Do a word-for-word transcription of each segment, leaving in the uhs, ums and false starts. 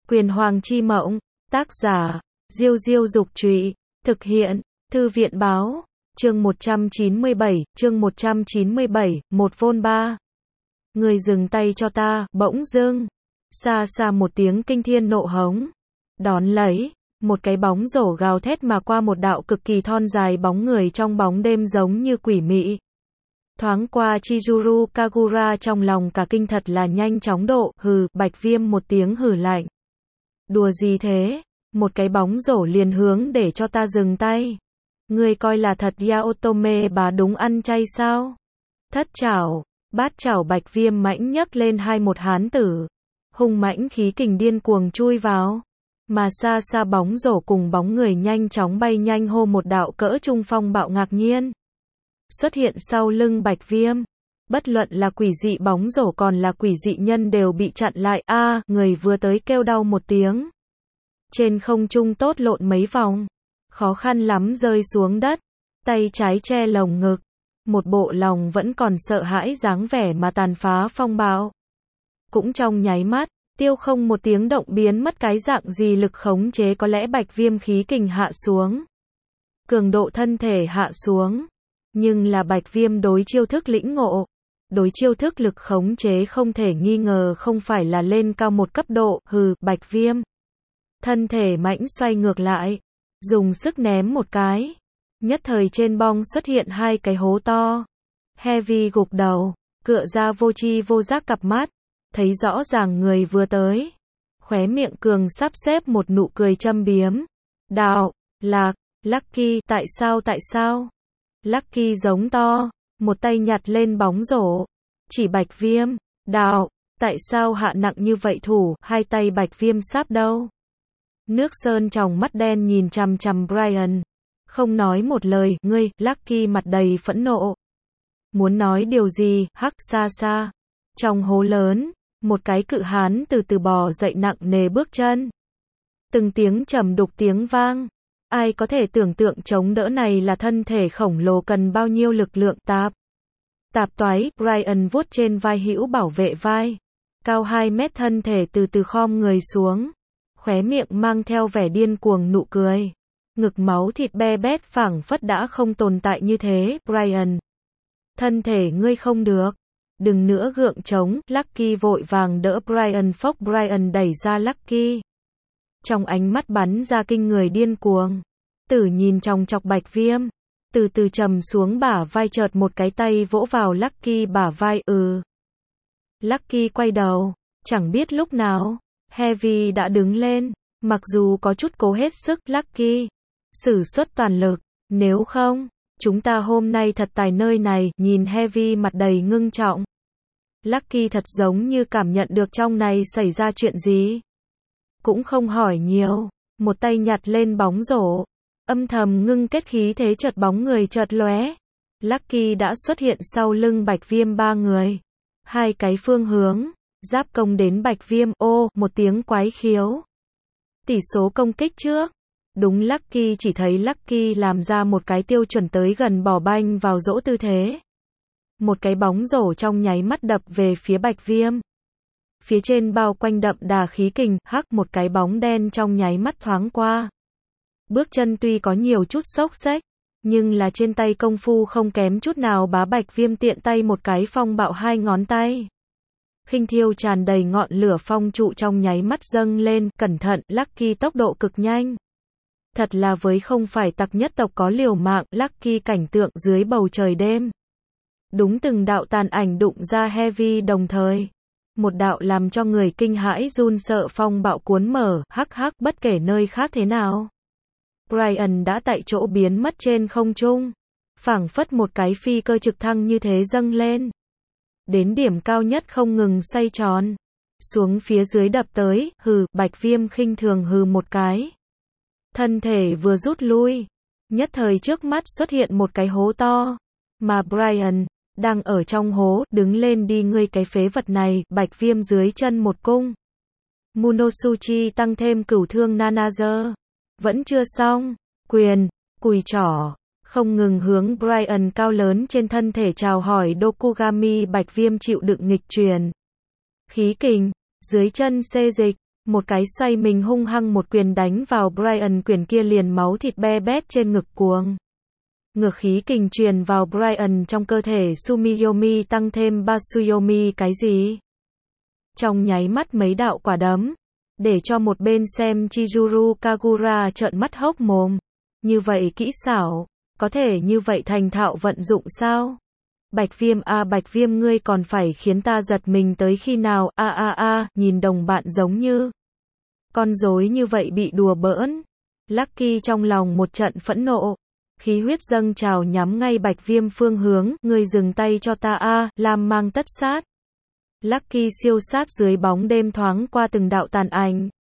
Quyền Hoàng chi mộng, tác giả, Diêu Diêu Dục Trụy, thực hiện, Thư viện Báo, chương một trăm chín mươi bảy, chương một trăm chín mươi bảy, một vôn ba. Người dừng tay cho ta, bỗng dưng, xa xa một tiếng kinh thiên nộ hống. Đón lấy, một cái bóng rổ gào thét mà qua một đạo cực kỳ thon dài bóng người trong bóng đêm giống như quỷ mị. Thoáng qua Chizuru Kagura trong lòng cả kinh thật là nhanh chóng độ, hừ, Bạch Viêm một tiếng hừ lạnh. Đùa gì thế? Một cái bóng rổ liền hướng để cho ta dừng tay. Ngươi coi là thật Yaotome bà đúng ăn chay sao? Thất chảo, bát chảo Bạch Viêm mãnh nhấc lên hai một hán tử. Hung mãnh khí kình điên cuồng chui vào. Mà xa xa bóng rổ cùng bóng người nhanh chóng bay nhanh hô một đạo cỡ trung phong bạo ngạc nhiên. Xuất hiện sau lưng Bạch Viêm. Bất luận là quỷ dị bóng rổ còn là quỷ dị nhân đều bị chặn lại. A, à, người vừa tới kêu đau một tiếng. Trên không trung tốt lộn mấy vòng. Khó khăn lắm rơi xuống đất. Tay trái che lồng ngực. Một bộ lòng vẫn còn sợ hãi dáng vẻ mà tàn phá phong bạo. Cũng trong nháy mắt, tiêu không một tiếng động biến mất cái dạng gì lực khống chế có lẽ Bạch Viêm khí kình hạ xuống. Cường độ thân thể hạ xuống. Nhưng là Bạch Viêm đối chiêu thức lĩnh ngộ. Đối chiêu thức lực khống chế không thể nghi ngờ không phải là lên cao một cấp độ, hừ, Bạch Viêm. Thân thể mãnh xoay ngược lại. Dùng sức ném một cái. Nhất thời trên bong xuất hiện hai cái hố to. Heavy gục đầu, cựa ra vô tri vô giác cặp mắt. Thấy rõ ràng người vừa tới. Khóe miệng cường sắp xếp một nụ cười châm biếm. Đạo, Lạc, Lucky, tại sao tại sao? Lucky giống to, một tay nhặt lên bóng rổ. Chỉ Bạch Viêm, đạo, tại sao hạ nặng như vậy thủ, hai tay Bạch Viêm sáp đâu? Nước sơn tròng mắt đen nhìn chằm chằm Brian. Không nói một lời, ngươi, Lucky mặt đầy phẫn nộ. Muốn nói điều gì, hắc xa xa. Trong hố lớn, một cái cự hán từ từ bò dậy nặng nề bước chân. Từng tiếng trầm đục tiếng vang. Ai có thể tưởng tượng chống đỡ này là thân thể khổng lồ cần bao nhiêu lực lượng tạp. Tạp toái, Brian vuốt trên vai hữu bảo vệ vai. Cao hai mét thân thể từ từ khom người xuống. Khóe miệng mang theo vẻ điên cuồng nụ cười. Ngực máu thịt be bét phảng phất đã không tồn tại như thế, Brian. Thân thể ngươi không được. Đừng nữa gượng chống, Lucky vội vàng đỡ Brian phốc Brian đẩy ra Lucky. Trong ánh mắt bắn ra kinh người điên cuồng. Tử nhìn trong chọc Bạch Viêm. Từ từ trầm xuống bả vai chợt một cái tay vỗ vào Lucky bả vai, ừ. Lucky quay đầu, chẳng biết lúc nào, Heavy đã đứng lên, mặc dù có chút cố hết sức, Lucky. Sử xuất toàn lực, nếu không, chúng ta hôm nay thật tài nơi này, nhìn Heavy mặt đầy ngưng trọng. Lucky thật giống như cảm nhận được trong này xảy ra chuyện gì. Cũng không hỏi nhiều, một tay nhặt lên bóng rổ, âm thầm ngưng kết khí thế chợt bóng người chợt lóe. Lucky đã xuất hiện sau lưng Bạch Viêm ba người. Hai cái phương hướng, giáp công đến Bạch Viêm, ô, một tiếng quái khiếu. Tỷ số công kích trước. Đúng Lucky chỉ thấy Lucky làm ra một cái tiêu chuẩn tới gần bỏ banh vào rổ tư thế. Một cái bóng rổ trong nháy mắt đập về phía Bạch Viêm. Phía trên bao quanh đậm đà khí kình, hắc một cái bóng đen trong nháy mắt thoáng qua. Bước chân tuy có nhiều chút xốc xếch, nhưng là trên tay công phu không kém chút nào bá Bạch Viêm tiện tay một cái phong bạo hai ngón tay. Khinh thiêu tràn đầy ngọn lửa phong trụ trong nháy mắt dâng lên, cẩn thận, Lucky tốc độ cực nhanh. Thật là với không phải tặc nhất tộc có liều mạng, Lucky cảnh tượng dưới bầu trời đêm. Đúng từng đạo tàn ảnh đụng ra Heavy đồng thời. Một đạo làm cho người kinh hãi run sợ phong bạo cuốn mở, hắc hắc bất kể nơi khác thế nào. Brian đã tại chỗ biến mất trên không trung. Phảng phất một cái phi cơ trực thăng như thế dâng lên. Đến điểm cao nhất không ngừng xoay tròn. Xuống phía dưới đập tới, hừ, Bạch Viêm khinh thường hừ một cái. Thân thể vừa rút lui. Nhất thời trước mắt xuất hiện một cái hố to. Mà Brian đang ở trong hố, đứng lên đi ngươi cái phế vật này, Bạch Viêm dưới chân một cung. Munosuchi tăng thêm cửu thương Nanager. Vẫn chưa xong, quyền, cùi trỏ, không ngừng hướng Brian cao lớn trên thân thể chào hỏi Dokugami Bạch Viêm chịu đựng nghịch truyền. Khí kình, dưới chân xê dịch, Một cái xoay mình hung hăng một quyền đánh vào Brian, quyền kia liền máu thịt be bét trên ngực cuồng. Ngược khí kình truyền vào Brian trong cơ thể Tsumiyomi tăng thêm ba Tsuyomi cái gì? Trong nháy mắt mấy đạo quả đấm, để cho một bên xem Chizuru Kagura trợn mắt hốc mồm. Như vậy kỹ xảo, có thể như vậy thành thạo vận dụng sao? Bạch Viêm a à, Bạch Viêm ngươi còn phải khiến ta giật mình tới khi nào? A a a, nhìn đồng bạn giống như con rối như vậy bị đùa bỡn. Lucky trong lòng một trận phẫn nộ, khí huyết dâng trào nhắm ngay Bạch Viêm phương hướng, ngươi dừng tay cho ta a, à, Lam Mang tất sát. Lucky siêu sát dưới bóng đêm thoáng qua từng đạo tàn ảnh.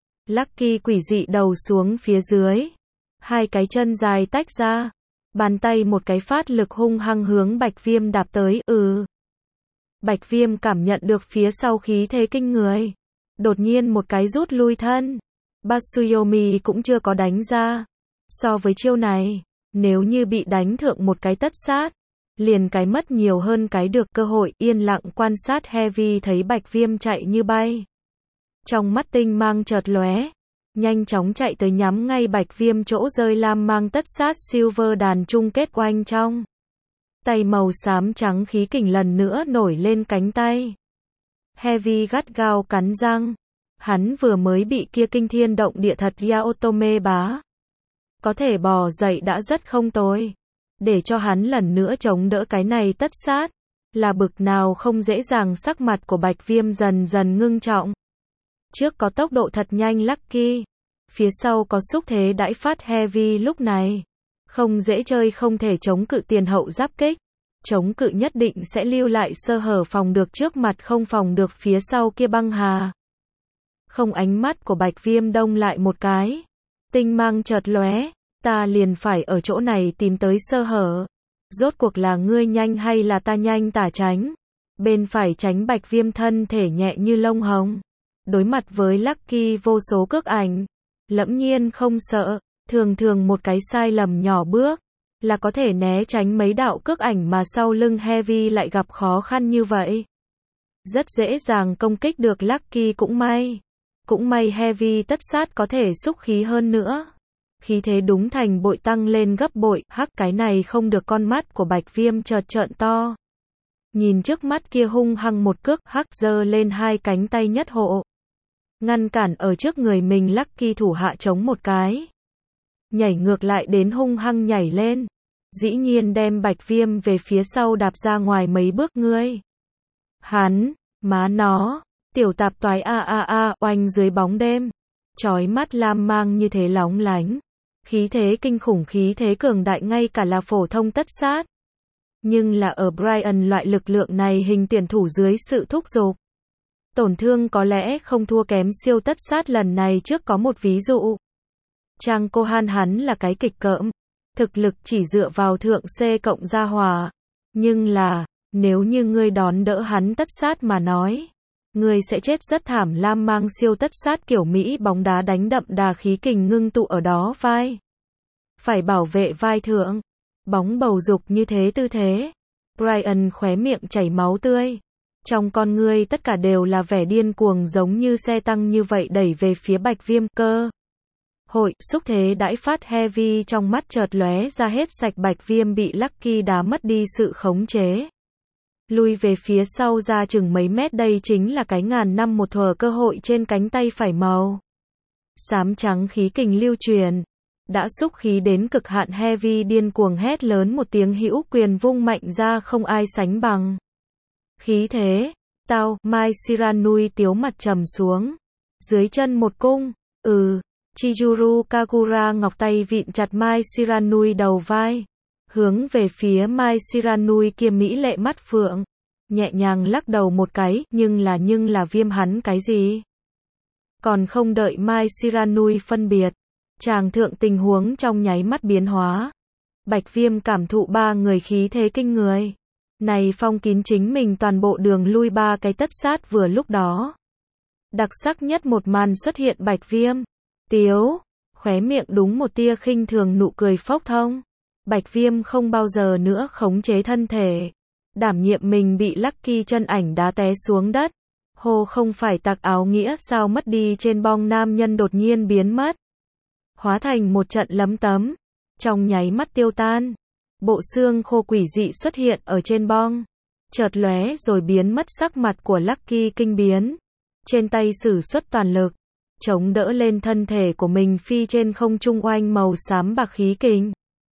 Lucky quỷ dị đầu xuống phía dưới, hai cái chân dài tách ra, bàn tay một cái phát lực hung hăng hướng Bạch Viêm đạp tới. Ừ. Bạch Viêm cảm nhận được phía sau khí thế kinh người, đột nhiên một cái rút lui thân. Batsuyomi cũng chưa có đánh ra. So với chiêu này, nếu như bị đánh thượng một cái tất sát, liền cái mất nhiều hơn cái được. Cơ hội yên lặng quan sát Heavy thấy Bạch Viêm chạy như bay, trong mắt tinh mang chợt lóe, nhanh chóng chạy tới nhắm ngay Bạch Viêm chỗ rơi Lam Mang tất sát Silver đàn chung kết oanh trong. Tay màu xám trắng khí kình lần nữa nổi lên cánh tay. Heavy gắt gao cắn răng, hắn vừa mới bị kia kinh thiên động địa thật Yaotome bá. Có thể bò dậy đã rất không tồi. Để cho hắn lần nữa chống đỡ cái này tất sát, là bực nào không dễ dàng. Sắc mặt của Bạch Viêm dần dần ngưng trọng. Trước có tốc độ thật nhanh Lucky, phía sau có xúc thế đãi phát Heavy lúc này. Không dễ chơi, không thể chống cự tiền hậu giáp kích. Chống cự nhất định sẽ lưu lại sơ hở, phòng được trước mặt không phòng được phía sau kia băng hà. Không, ánh mắt của Bạch Viêm đông lại một cái. Tinh mang chợt lóe, ta liền phải ở chỗ này tìm tới sơ hở. Rốt cuộc là ngươi nhanh hay là ta nhanh? Tả tránh. Bên phải tránh Bạch Viêm thân thể nhẹ như lông hồng. Đối mặt với Lucky vô số cước ảnh, lẫm nhiên không sợ, thường thường một cái sai lầm nhỏ bước, là có thể né tránh mấy đạo cước ảnh mà sau lưng Heavy lại gặp khó khăn như vậy. Rất dễ dàng công kích được Lucky, cũng may. Cũng may Heavy tất sát có thể xúc khí hơn nữa. Khí thế đúng thành bội tăng lên gấp bội, hắc cái này không được. Con mắt của Bạch Viêm chợt trợn to. Nhìn trước mắt kia hung hăng một cước, hắc giơ lên hai cánh tay nhất hộ. Ngăn cản ở trước người mình. Lucky thủ hạ chống một cái, nhảy ngược lại đến hung hăng nhảy lên. Dĩ nhiên đem Bạch Viêm về phía sau đạp ra ngoài mấy bước. Ngươi. Hắn, má nó, tiểu tạp toái a a a, oanh dưới bóng đêm. Chói mắt lam mang như thế lóng lánh. Khí thế kinh khủng, khí thế cường đại, ngay cả là phổ thông tất sát. Nhưng là ở Brian loại lực lượng này hình tuyển thủ dưới sự thúc giục, tổn thương có lẽ không thua kém siêu tất sát lần này. Trước có một ví dụ. Trang Kohan hắn là cái kịch cỡm, thực lực chỉ dựa vào thượng C cộng gia hòa. Nhưng là, nếu như ngươi đón đỡ hắn tất sát mà nói, ngươi sẽ chết rất thảm. Lam mang siêu tất sát kiểu Mỹ bóng đá đánh đậm đà, khí kình ngưng tụ ở đó vai. Phải bảo vệ vai thượng. Bóng bầu dục như thế tư thế. Brian khóe miệng chảy máu tươi. Trong con ngươi tất cả đều là vẻ điên cuồng, giống như xe tăng như vậy đẩy về phía Bạch Viêm. Cơ hội, xúc thế đãi phát Heavy trong mắt chợt lóe ra hết sạch. Bạch Viêm bị Lucky đá mất đi sự khống chế, lui về phía sau ra chừng mấy mét. Đây chính là cái ngàn năm một thuở cơ hội trên cánh tay phải màu xám trắng, khí kình lưu truyền, đã xúc khí đến cực hạn. Heavy điên cuồng hét lớn một tiếng, hữu quyền vung mạnh ra không ai sánh bằng. Khí thế, tao, Mai Shiranui tiếu mặt trầm xuống, dưới chân một cung, ừ, Chizuru Kagura ngọc tay vịn chặt Mai Shiranui đầu vai, hướng về phía Mai Shiranui kia mỹ lệ mắt phượng, nhẹ nhàng lắc đầu một cái. Nhưng là nhưng là Viêm hắn cái gì? Còn không đợi Mai Shiranui phân biệt, chàng thượng tình huống trong nháy mắt biến hóa. Bạch Viêm cảm thụ ba người khí thế kinh người này phong kín chính mình toàn bộ đường lui. Ba cái tất sát vừa lúc đó. Đặc sắc nhất một màn xuất hiện. Bạch Viêm tiếu, khóe miệng đúng một tia khinh thường, nụ cười phốc thông. Bạch Viêm không bao giờ nữa khống chế thân thể, đảm nhiệm mình bị Lucky chân ảnh đá té xuống đất, Hô không phải tặc áo nghĩa sao mất đi trên bong nam nhân đột nhiên biến mất. Hóa thành một trận lấm tấm. Trong nháy mắt tiêu tan. Bộ xương khô quỷ dị xuất hiện ở trên bong. Chợt lóe rồi biến mất, sắc mặt của Lucky kinh biến. Trên tay sử xuất toàn lực. Chống đỡ lên thân thể của mình phi trên không trung oanh màu xám bạc khí kình.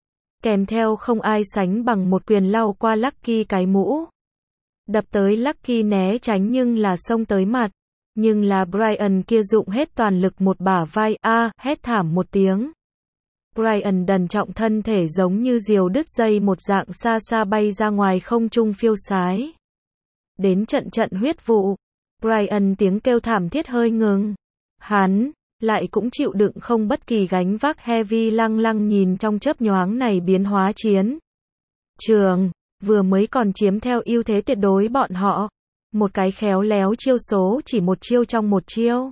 Kèm theo không ai sánh bằng một quyền lao qua Lucky cái mũ. Đập tới Lucky né tránh nhưng là xông tới mặt. Nhưng là Brian kia dụng hết toàn lực một bả vai, a à, hét thảm một tiếng. Brian đần trọng thân thể giống như diều đứt dây một dạng xa xa bay ra ngoài không trung phiêu sái. Đến trận trận huyết vụ. Brian tiếng kêu thảm thiết hơi ngừng. Hắn lại cũng chịu đựng không bất kỳ gánh vác, Heavy lăng lăng nhìn trong chớp nhoáng này biến hóa chiến trường, vừa mới còn chiếm theo ưu thế tuyệt đối bọn họ. Một cái khéo léo chiêu số, chỉ một chiêu trong một chiêu.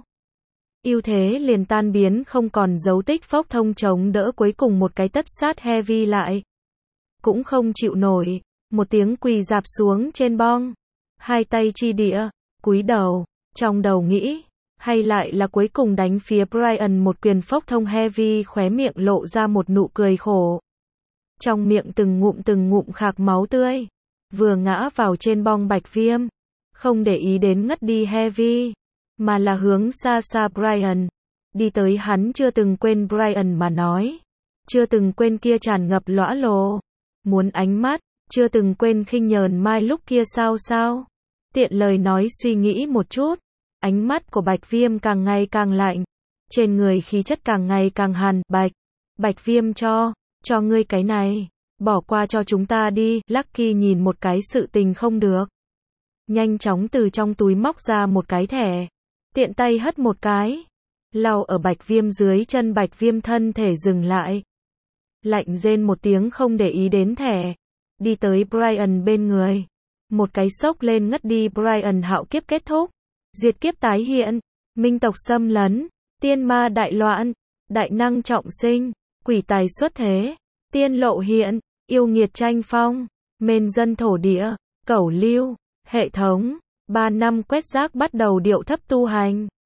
Ưu thế liền tan biến không còn dấu tích, phốc thông chống đỡ cuối cùng một cái tất sát Heavy lại. Cũng không chịu nổi, một tiếng quỳ dạp xuống trên bong. Hai tay chi địa, cúi đầu, trong đầu nghĩ. Hay lại là cuối cùng đánh phía Brian một quyền, phốc thông Heavy khóe miệng lộ ra một nụ cười khổ. Trong miệng từng ngụm từng ngụm khạc máu tươi. Vừa ngã vào trên bong Bạch Viêm. Không để ý đến ngất đi Heavy. Mà là hướng xa xa Brian. Đi tới, hắn chưa từng quên Brian mà nói. Chưa từng quên kia tràn ngập lõa lồ. Muốn ánh mắt. Chưa từng quên khinh nhờn mai lúc kia sao sao. Tiện lời nói suy nghĩ một chút. Ánh mắt của Bạch Viêm càng ngày càng lạnh. Trên người khí chất càng ngày càng hàn. Bạch. Bạch Viêm cho. Cho ngươi cái này. Bỏ qua cho chúng ta đi. Lucky nhìn một cái sự tình không được. Nhanh chóng từ trong túi móc ra một cái thẻ. Tiện tay hất một cái. Lau ở Bạch Viêm dưới chân. Bạch Viêm thân thể dừng lại. Lạnh rên một tiếng không để ý đến thẻ. Đi tới Brian bên người. Một cái sốc lên ngất đi. Brian hạo kiếp kết thúc. Diệt kiếp tái hiện. Minh tộc xâm lấn. Tiên ma đại loạn. Đại năng trọng sinh. Quỷ tài xuất thế. Tiên lộ hiện. Yêu nghiệt tranh phong. Mên dân thổ địa. Cẩu lưu. Hệ thống. Ba năm quét rác bắt đầu điệu thấp tu hành.